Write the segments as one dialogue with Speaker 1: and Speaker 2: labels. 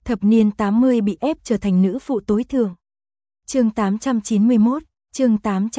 Speaker 1: Thập niên 80 bị ép trở thành nữ phụ tối thượng. Chương 891, chương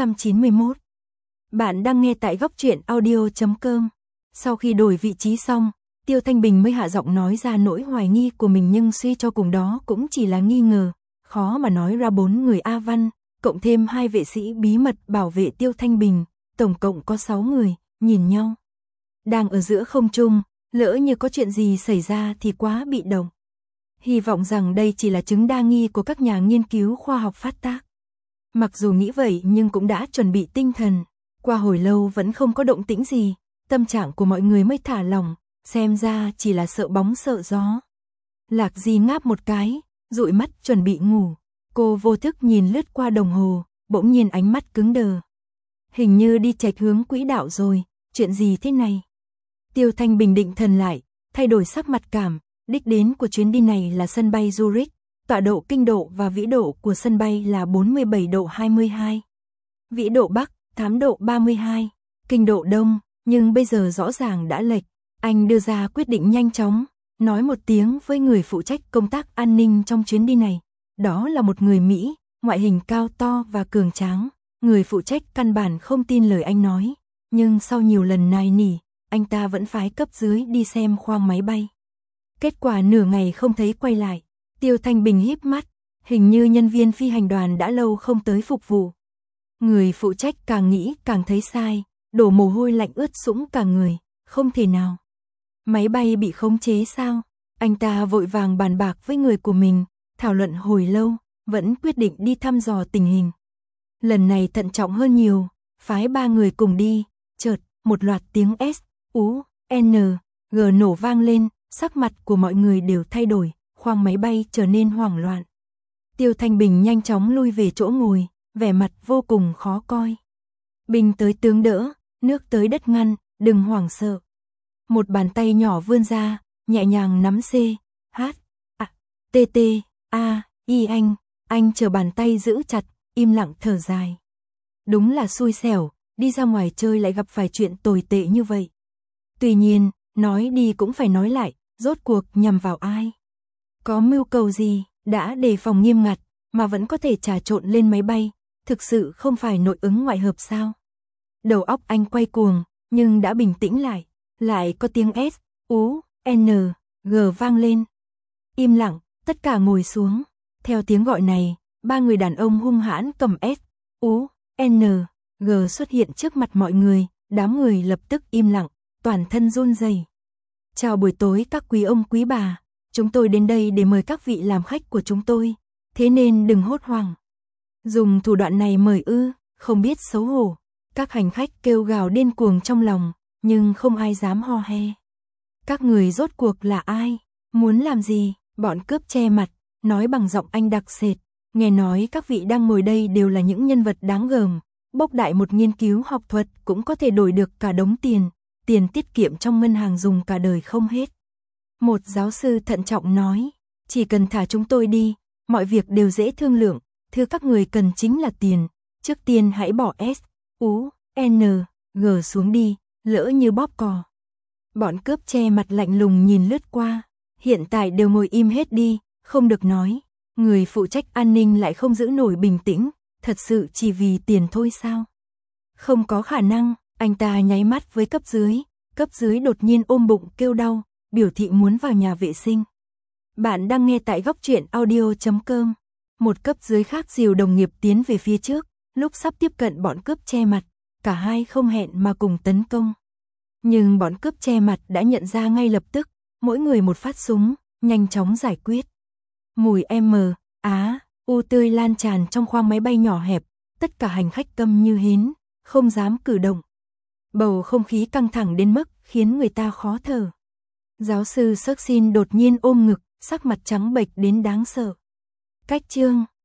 Speaker 1: 891. Bạn đang nghe tại góc truyện audio.com. Sau khi đổi vị trí xong, Tiêu Thanh Bình mới hạ giọng nói ra nỗi hoài nghi của mình, nhưng suy cho cùng đó cũng chỉ là nghi ngờ, khó mà nói ra 4 người A Văn, cộng thêm 2 vệ sĩ bí mật bảo vệ Tiêu Thanh Bình, tổng cộng có 6 người, nhìn nhau. Đang ở giữa không trung, lỡ như có chuyện gì xảy ra thì quá bị động. Hy vọng rằng đây chỉ là chứng đa nghi của các nhà nghiên cứu khoa học phát tác. Mặc dù nghĩ vậy nhưng cũng đã chuẩn bị tinh thần, qua hồi lâu vẫn không có động tĩnh gì, tâm trạng của mọi người mới thả lỏng, xem ra chỉ là sợ bóng sợ gió. Lạc Di ngáp một cái, dụi mắt chuẩn bị ngủ, cô vô thức nhìn lướt qua đồng hồ, bỗng nhiên ánh mắt cứng đờ. Hình như đi chệch hướng quỹ đạo rồi, chuyện gì thế này? Tiêu Thanh Bình định thần lại, thay đổi sắc mặt cảm, đích đến của chuyến đi này là sân bay Zurich, tọa độ kinh độ và vĩ độ của sân bay là 47 độ 22. Vĩ độ Bắc, 8 độ 32, kinh độ Đông, nhưng bây giờ rõ ràng đã lệch. Anh đưa ra quyết định nhanh chóng, nói một tiếng với người phụ trách công tác an ninh trong chuyến đi này. Đó là một người Mỹ, ngoại hình cao to và cường tráng. Người phụ trách căn bản không tin lời anh nói, nhưng sau nhiều lần nài nỉ, anh ta vẫn phái cấp dưới đi xem khoang máy bay. Kết quả nửa ngày không thấy quay lại. Tiêu Thanh Bình híp mắt, hình như nhân viên phi hành đoàn đã lâu không tới phục vụ. Người phụ trách càng nghĩ càng thấy sai, đổ mồ hôi lạnh ướt sũng cả người, không thể nào. Máy bay bị khống chế sao? Anh ta vội vàng bàn bạc với người của mình, thảo luận hồi lâu, vẫn quyết định đi thăm dò tình hình. Lần này thận trọng hơn nhiều, phái 3 người cùng đi, chợt, một loạt tiếng S, U, N, G nổ vang lên, sắc mặt của mọi người đều thay đổi, khoang máy bay trở nên hoảng loạn. Tiêu Thanh Bình nhanh chóng lui về chỗ ngồi, vẻ mặt vô cùng khó coi. Binh tới tướng đỡ, nước tới đất ngăn, đừng hoảng sợ. Một bàn tay nhỏ vươn ra, nhẹ nhàng nắm C, H, A, T, T, A, I anh chờ bàn tay giữ chặt, im lặng thở dài. Đúng là xui xẻo, đi ra ngoài chơi lại gặp phải chuyện tồi tệ như vậy. Tuy nhiên, nói đi cũng phải nói lại, rốt cuộc nhằm vào ai? Có mưu cầu gì, đã đề phòng nghiêm ngặt, mà vẫn có thể trà trộn lên máy bay, thực sự không phải nội ứng ngoại hợp sao? Đầu óc anh quay cuồng, nhưng đã bình tĩnh lại có tiếng S, U, N, G vang lên. Im lặng, tất cả ngồi xuống, theo tiếng gọi này, 3 người đàn ông hung hãn cầm S, U, N, G xuất hiện trước mặt mọi người, đám người lập tức im lặng, toàn thân run rẩy. Chào buổi tối các quý ông quý bà, chúng tôi đến đây để mời các vị làm khách của chúng tôi, thế nên đừng hốt hoảng. Dùng thủ đoạn này mời ư, không biết xấu hổ. Các hành khách kêu gào điên cuồng trong lòng, nhưng không ai dám ho he. Các người rốt cuộc là ai, muốn làm gì? Bọn cướp che mặt, nói bằng giọng Anh đặc sệt. Nghe nói các vị đang ngồi đây đều là những nhân vật đáng gờm, bốc đại một nghiên cứu học thuật cũng có thể đổi được cả đống tiền tiết kiệm trong ngân hàng dùng cả đời không hết. Một giáo sư thận trọng nói, chỉ cần thả chúng tôi đi, mọi việc đều dễ thương lượng, thứ các người cần chính là tiền, trước tiên hãy bỏ S, U, N, G xuống đi, lỡ như bóp cò. Bọn cướp che mặt lạnh lùng nhìn lướt qua, hiện tại đều ngồi im hết đi, không được nói. Người phụ trách an ninh lại không giữ nổi bình tĩnh, thật sự chỉ vì tiền thôi sao? Không có khả năng, anh ta nháy mắt với cấp dưới đột nhiên ôm bụng kêu đau, biểu thị muốn vào nhà vệ sinh. Bạn đang nghe tại góc truyện audio.com. Một cấp dưới khác dìu đồng nghiệp tiến về phía trước, lúc sắp tiếp cận bọn cướp che mặt, cả hai không hẹn mà cùng tấn công. Nhưng bọn cướp che mặt đã nhận ra ngay lập tức, mỗi người một phát súng, nhanh chóng giải quyết. Mùi U tươi lan tràn trong khoang máy bay nhỏ hẹp, tất cả hành khách câm như hến, không dám cử động. Bầu không khí căng thẳng đến mức khiến người ta khó thở. Giáo sư Suchin đột nhiên ôm ngực, sắc mặt trắng bệch đến đáng sợ. Cách chương